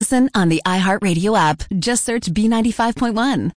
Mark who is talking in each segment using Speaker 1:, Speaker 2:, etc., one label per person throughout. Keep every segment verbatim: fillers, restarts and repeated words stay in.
Speaker 1: listen on the iHeartRadio app. Just search B ninety-five point one.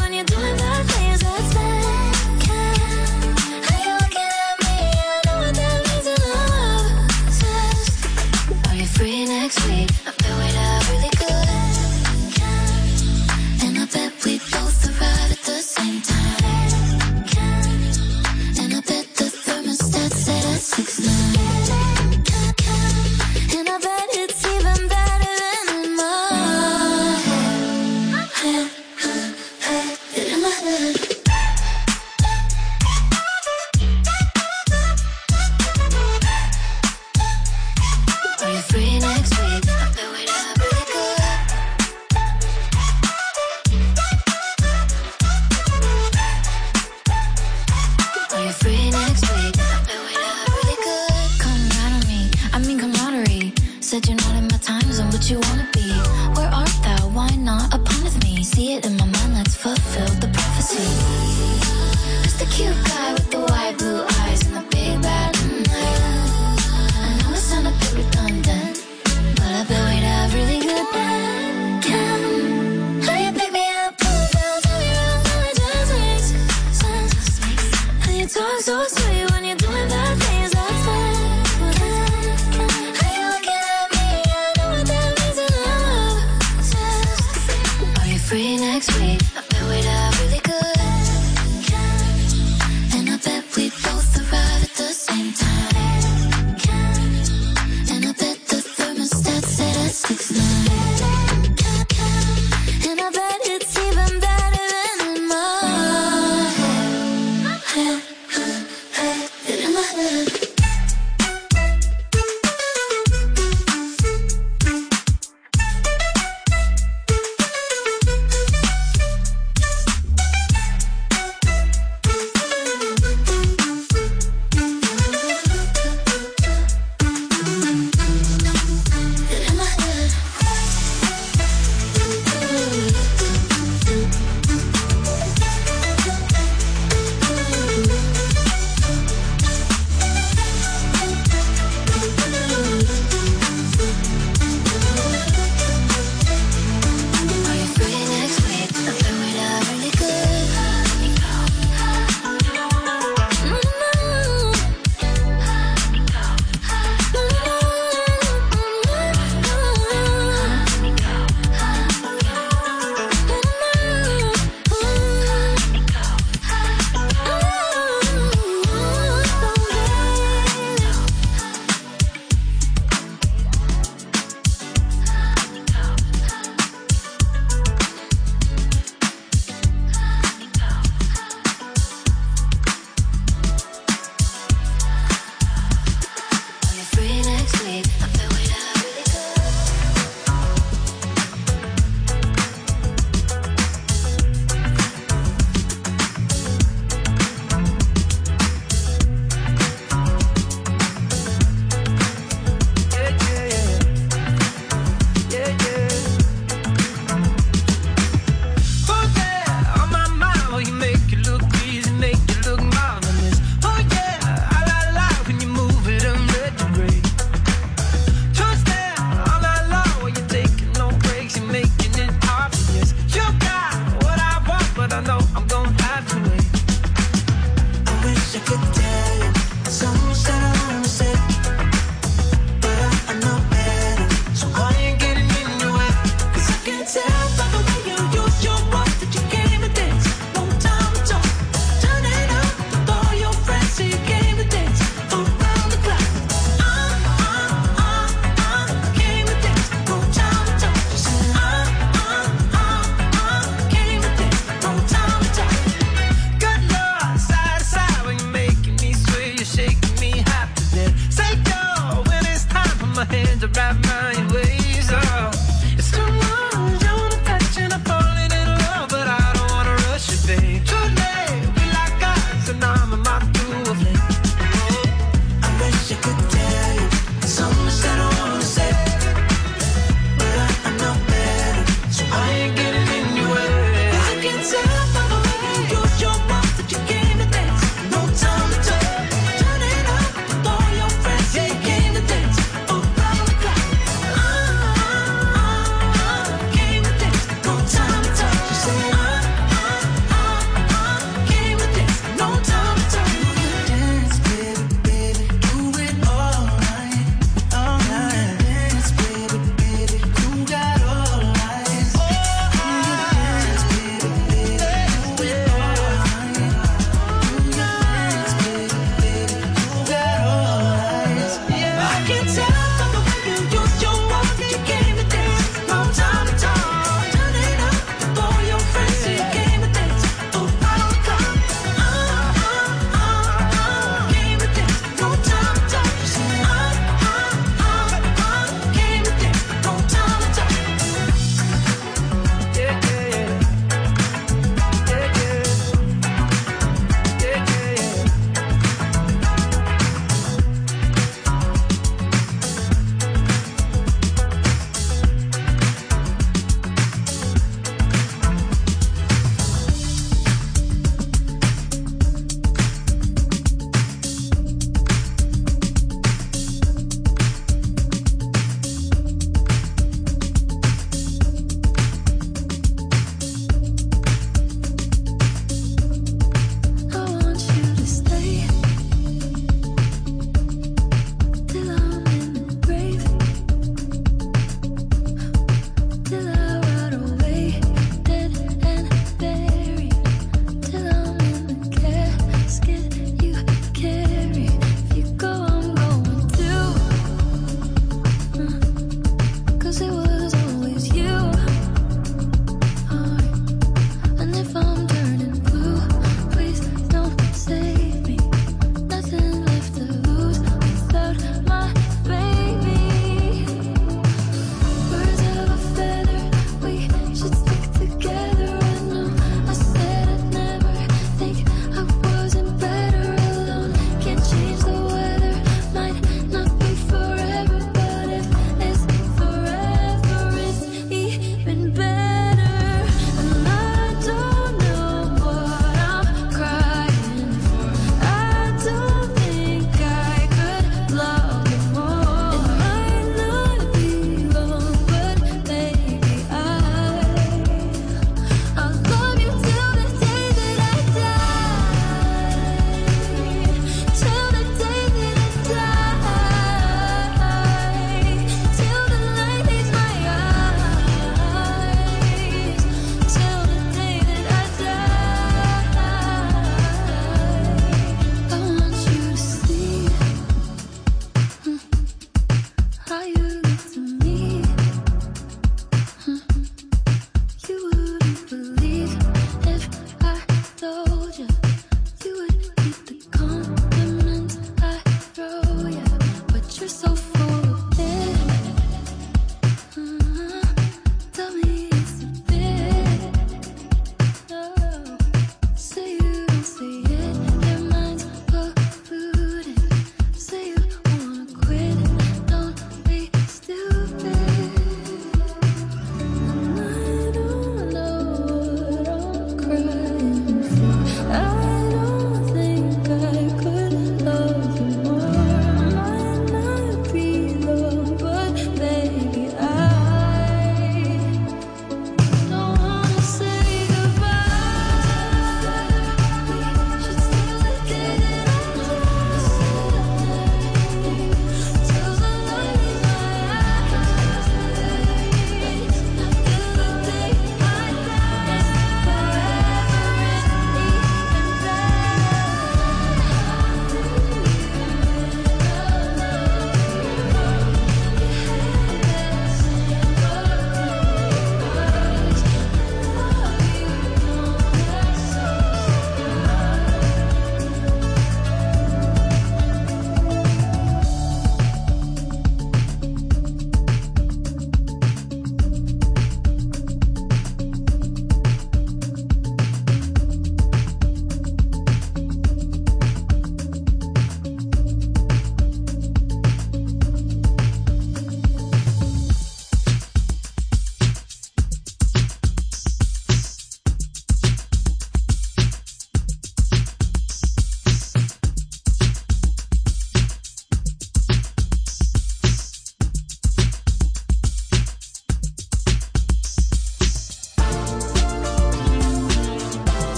Speaker 2: When you're doing that things that's bad, how you looking at me? I know what that cute guy with the white blue eyes and the big bad night. I know it sounded a bit redundant, but I bet we'd have really good then. Can how you pick me up, pull me down, turn me around, now it just makes sense. How you talk so sweet when you're doing bad things like that. Can, can, how you looking at me? I know what that means in love. Says, are you free next week? I bet we'd have really good. And I bet we both arrive at the same time. And I bet the thermostat set at six nine. And I bet it's even better than in my head.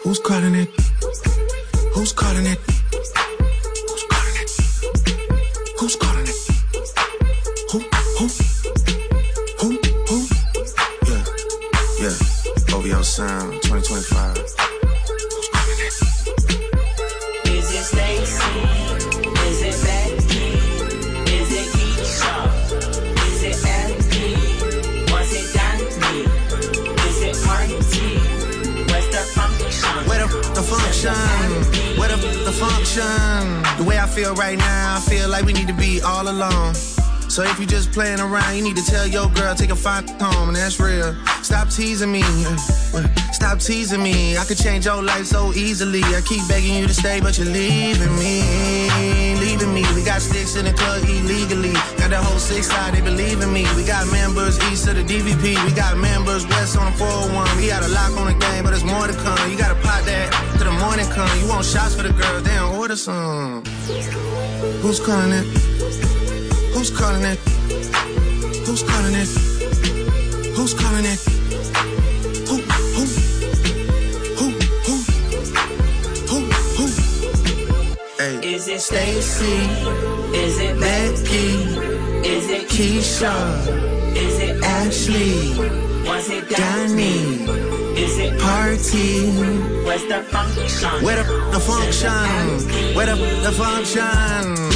Speaker 3: Who's calling it? Who's calling it? Who's calling it? Who's calling it? Who? Who? Who? Who? Yeah, yeah. O V O Sound twenty twenty-five. Who's calling it?
Speaker 4: Is it Stacy? Is it Becky? Is it Keisha? Is it Andy? Was it Danny? Is it Marty? Where's the function?
Speaker 3: Where the, the function? Where the, the function? The way I feel right now, I feel like we need to be all alone. So if you just playing around, you need to tell your girl, take a fine home, and that's real. Stop teasing me, stop teasing me. I could change your life so easily. I keep begging you to stay, but you're leaving me, leaving me. We got sticks in the club illegally. Got the whole six side, they believe in me. We got members east of the D V P. We got members west on the four oh one. We got a lock on the game, but there's more to come. You gotta pot that till the morning come. You want shots for the girls, they don't order some. Who's calling it? Who's calling it? Who's calling it? Who's calling it? Who, who? Who, who? Who, who? Hey.
Speaker 4: Is it Stacy? Is it Becky? Is it Keisha? Is it Ashley? Was it Danny? Is it Party? Where's the function?
Speaker 3: Where the, the function? Where the, the function?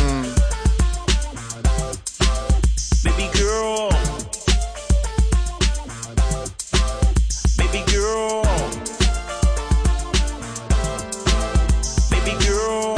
Speaker 4: Baby girl, baby girl, baby girl,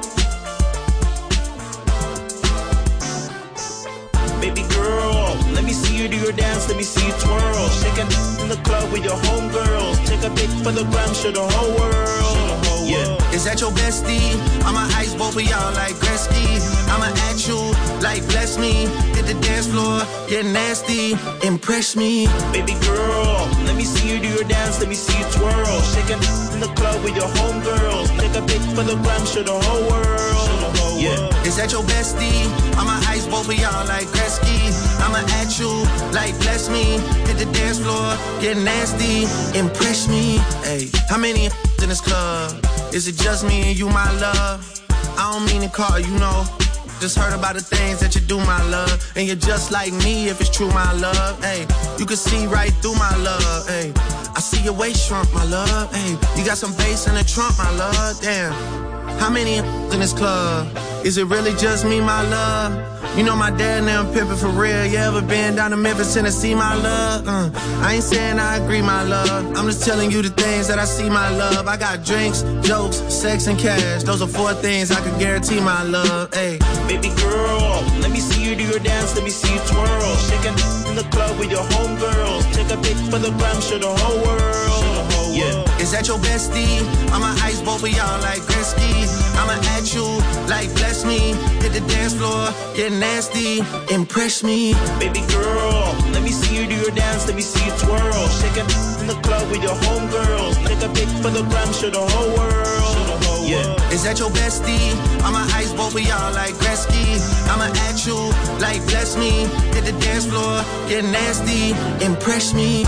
Speaker 4: baby girl. Let me see you do your dance, let me see you twirl. Shaking in the club with your homegirls. Take a pic for the gram, show the whole world. Yeah.
Speaker 3: Is that your bestie? I'm a ice boat for y'all like Gretzky. I'ma at you like bless me. Hit the dance floor, get nasty, impress me.
Speaker 4: Baby girl, let me see you do your dance, let me see you twirl. Shaking in the club with your homegirls. Take a pic for the gram, show the whole world. Yeah.
Speaker 3: Is that your bestie? I'm a ice boat for y'all like Gretzky. I'ma at you like bless me. Hit the dance floor, get nasty, impress me. Hey, how many in this club? Is it just me and you, my love? I don't mean to call you, know. Just heard about the things that you do, my love. And you're just like me if it's true, my love. Hey, you can see right through my love. Hey, I see your waist shrunk, my love. Hey, you got some bass in the trunk, my love. Damn, how many in this club? Is it really just me, my love? You know my dad now pimpin' for real. You ever been down to Memphis, Tennessee, my love? Uh, I ain't saying I agree, my love. I'm just telling you the things that I see, my love. I got drinks, jokes, sex, and cash. Those are four things I can guarantee, my love. Hey,
Speaker 4: baby girl, let me see you do your dance, let me see you twirl. Shaking in the club with your homegirls. Take a pic for the gram, show the whole world. Yeah.
Speaker 3: Is that your bestie? I'm a ice boat for y'all like Gretzky. I'ma at you like bless me. Hit the dance floor, get nasty, impress me.
Speaker 4: Baby girl, let me see you do your dance, let me see you twirl. Shaking in the club with your homegirls. Take a pic for the gram, show the whole world. Yeah.
Speaker 3: Is that your bestie? I'm a ice boat for y'all like Gretzky. I'ma at you like bless me. Hit the dance floor, get nasty, impress me.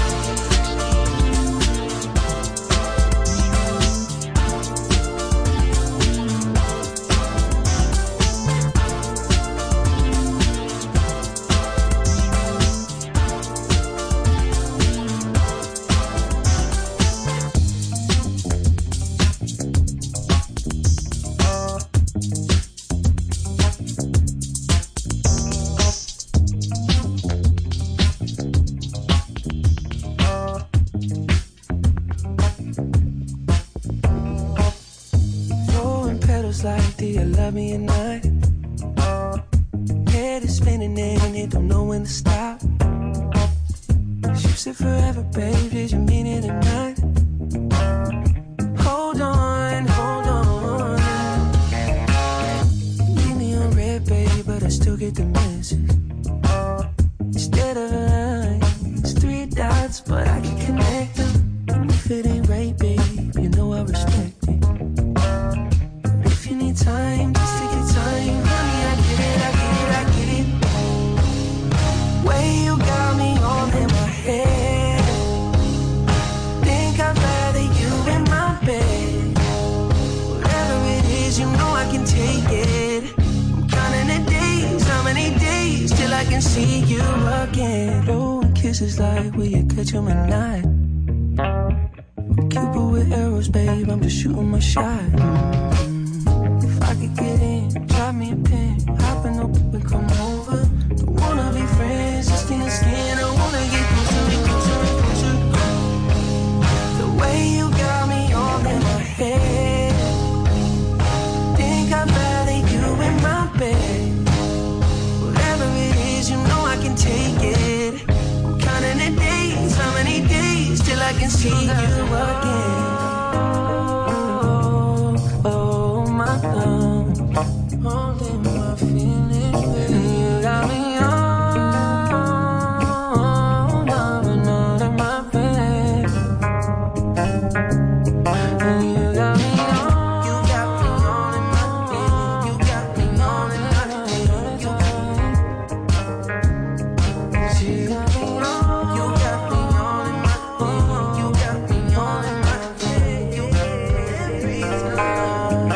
Speaker 5: Think I'd rather you in my bed. is like, will you catch him at night? Cupid with arrows, babe, I'm just shooting my shot. Mm-hmm. If I could get in, drop me a pin, hop in the whip and come over. Don't wanna be friends, just skin to skin, I wanna get closer and closer and closer. The way you got me all in my head, think I'd rather you in my bed. Whatever it is, you know I can take it. I'm counting the days, how many days till I can see you again. Oh, oh my love, holding my feelings, and you got me on, I'm not in my bed. And you got me on, you got me on in my bed, you got me on in my bed, you got me, you got me on, you got me on in my bed, you got me on in my bed, you got me every time.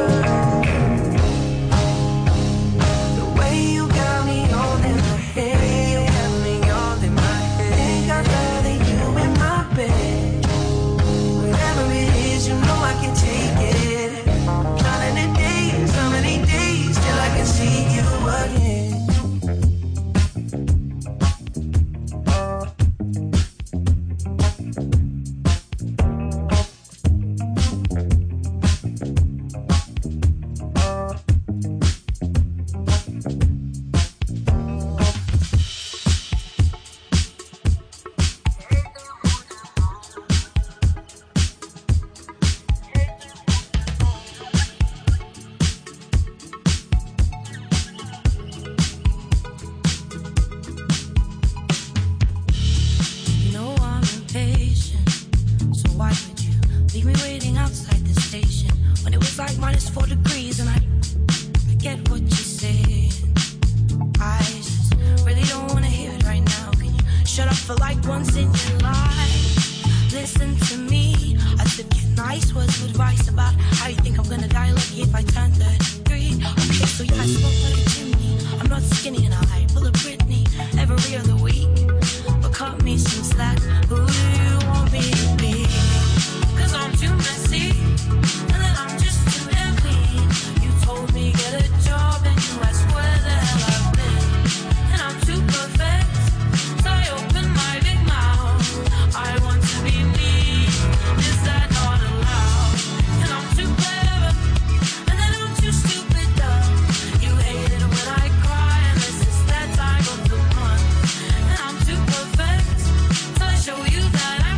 Speaker 5: The way you got me all in my head, you got me all in my head. Think I'd rather you in my bed. Whatever it is, you know I can take it. Counting the days, how many days till I can see you again.
Speaker 6: You know I'm impatient, so why would you leave me waiting outside the station when it was like minus four degrees and I, I get what you said. I just really don't wanna hear it right now. Can you shut up for like once in your life? Listen to me. I said get nice words of advice about how you think I'm gonna die lucky if I turn thirty-three. Okay, so yeah, I smoke like a chimney. I'm not skinny and I pull a Britney every other week. But cut me some slack. Who do you want me to be? Cause I'm too messy, and then I'm just too clean. You told me get a job and you asked where the hell I've been. And I'm too perfect, so I open my big mouth. I want to be me, is that not allowed? And I'm too clever, and then I'm too stupid dumb. You hate it when I cry, and this is that I go to run. And I'm too perfect, so I show you that I'm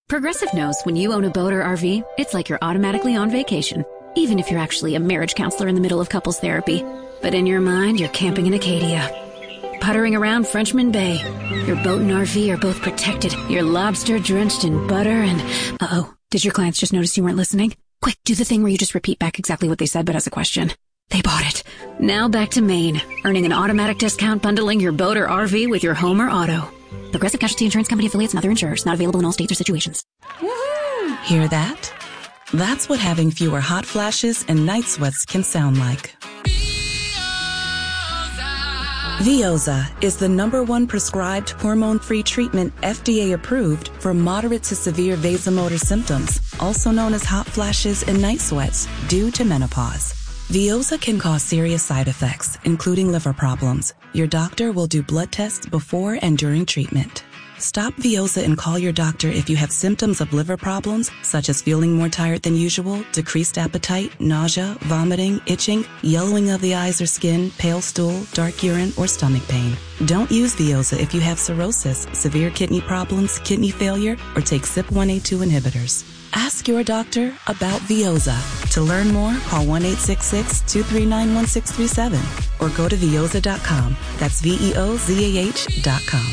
Speaker 7: Progressive knows when you own a boat or R V, it's like you're automatically on vacation, even if you're actually a marriage counselor in the middle of couples therapy. But in your mind, you're camping in Acadia, puttering around Frenchman Bay. Your boat and R V are both protected. You're lobster drenched in butter and... Uh-oh, did your clients just notice you weren't listening? Quick, do the thing where you just repeat back exactly what they said but as a question. They bought it. Now back to Maine, earning an automatic discount bundling your boat or R V with your home or auto. Progressive Casualty Insurance Company affiliates and other insurers. Not available in all states or situations.
Speaker 8: Woo-hoo! Hear that? That's what having fewer hot flashes and night sweats can sound like. Veoza is the number one prescribed hormone-free treatment F D A approved for moderate to severe vasomotor symptoms, also known as hot flashes and night sweats, due to menopause. Veoza can cause serious side effects, including liver problems. Your doctor will do blood tests before and during treatment. Stop Veoza and call your doctor if you have symptoms of liver problems, such as feeling more tired than usual, decreased appetite, nausea, vomiting, itching, yellowing of the eyes or skin, pale stool, dark urine, or stomach pain. Don't use Veoza if you have cirrhosis, severe kidney problems, kidney failure, or take C Y P one A two inhibitors. Ask your doctor about Veoza. To learn more, call one eight six six, two three nine, one six three seven or go to veoza dot com. That's V E O Z A H dot com.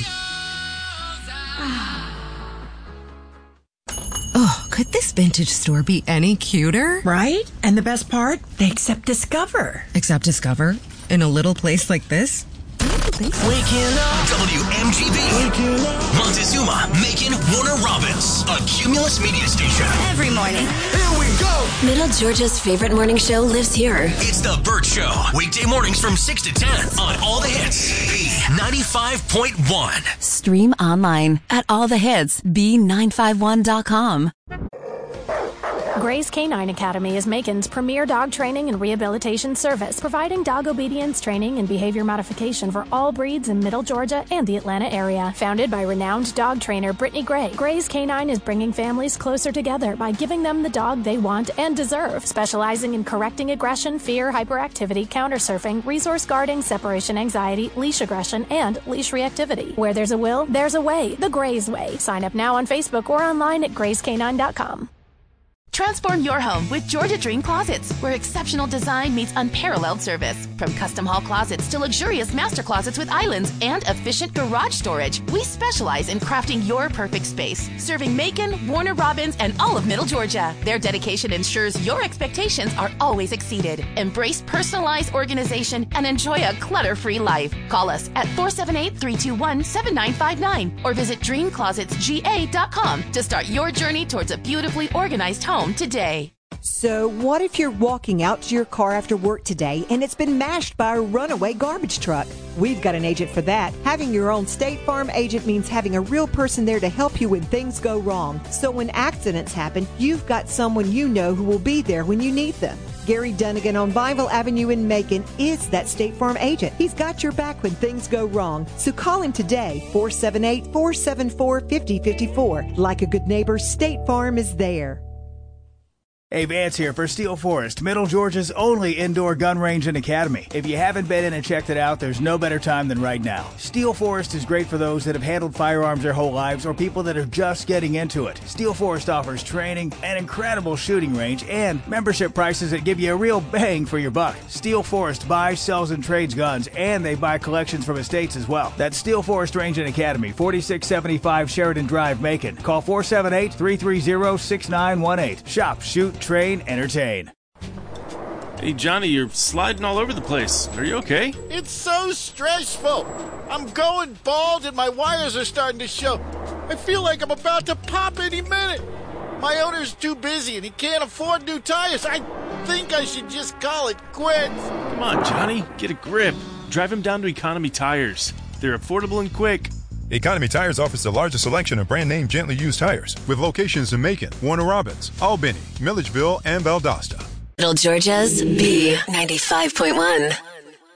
Speaker 9: Oh, could this vintage store be any cuter?
Speaker 10: Right? And the best part? They accept Discover.
Speaker 9: Accept Discover? In a little place like this?
Speaker 11: Waking up. W M G B. Waking up. Montezuma, Macon, Warner Robins. A Cumulus media station.
Speaker 12: Every morning.
Speaker 11: Here we go.
Speaker 12: Middle Georgia's favorite morning show lives here.
Speaker 11: It's The Burt Show. Weekday mornings from six to ten on All the Hits. B ninety-five point one.
Speaker 1: Stream online at all the hits B nine five one dot com.
Speaker 13: Gray's Canine Academy is Macon's premier dog training and rehabilitation service, providing dog obedience training and behavior modification for all breeds in Middle Georgia and the Atlanta area. Founded by renowned dog trainer Brittany Gray, Gray's Canine is bringing families closer together by giving them the dog they want and deserve, specializing in correcting aggression, fear, hyperactivity, counter-surfing, resource guarding, separation anxiety, leash aggression, and leash reactivity. Where there's a will, there's a way. The Gray's Way. Sign up now on Facebook or online at grays canine dot com.
Speaker 14: Transform your home with Georgia Dream Closets, where exceptional design meets unparalleled service. From custom hall closets to luxurious master closets with islands and efficient garage storage, we specialize in crafting your perfect space, serving Macon, Warner Robins, and all of Middle Georgia. Their dedication ensures your expectations are always exceeded. Embrace personalized organization and enjoy a clutter-free life. Call us at four seven eight, three two one, seven nine five nine or visit dream closets G A dot com to start your journey towards a beautifully organized home today.
Speaker 15: So what if you're walking out to your car after work today and it's been mashed by a runaway garbage truck? We've got an agent for that. Having your own State Farm agent means having a real person there to help you when things go wrong. So when accidents happen, you've got someone you know who will be there when you need them. Gary Dunnigan on Bible Avenue in Macon is that State Farm agent. He's got your back when things go wrong. So call him today, four seven eight, four seven four, five zero five four. Like a good neighbor, State Farm is there.
Speaker 16: Hey, Vance here for Steel Forest, Middle Georgia's only indoor gun range and academy. If you haven't been in and checked it out, there's no better time than right now. Steel Forest is great for those that have handled firearms their whole lives or people that are just getting into it. Steel Forest offers training, an incredible shooting range, and membership prices that give you a real bang for your buck. Steel Forest buys, sells, and trades guns, and they buy collections from estates as well. That's Steel Forest Range and Academy, forty-six seventy-five Sheridan Drive, Macon. Call four seven eight, three three zero, six nine one eight. Shop, shoot, train, entertain.
Speaker 17: Hey, Johnny, you're sliding all over the place. Are you okay?
Speaker 18: It's so stressful. I'm going bald and my wires are starting to show. I feel like I'm about to pop any minute. My owner's too busy and he can't afford new tires. I think I should just call it quits.
Speaker 17: Come on, Johnny, get a grip. Drive him down to Economy Tires. They're affordable and quick.
Speaker 19: Economy Tires offers the largest selection of brand-name gently used tires with locations in Macon, Warner Robins, Albany, Milledgeville, and Valdosta.
Speaker 12: Middle Georgia's B ninety-five point one.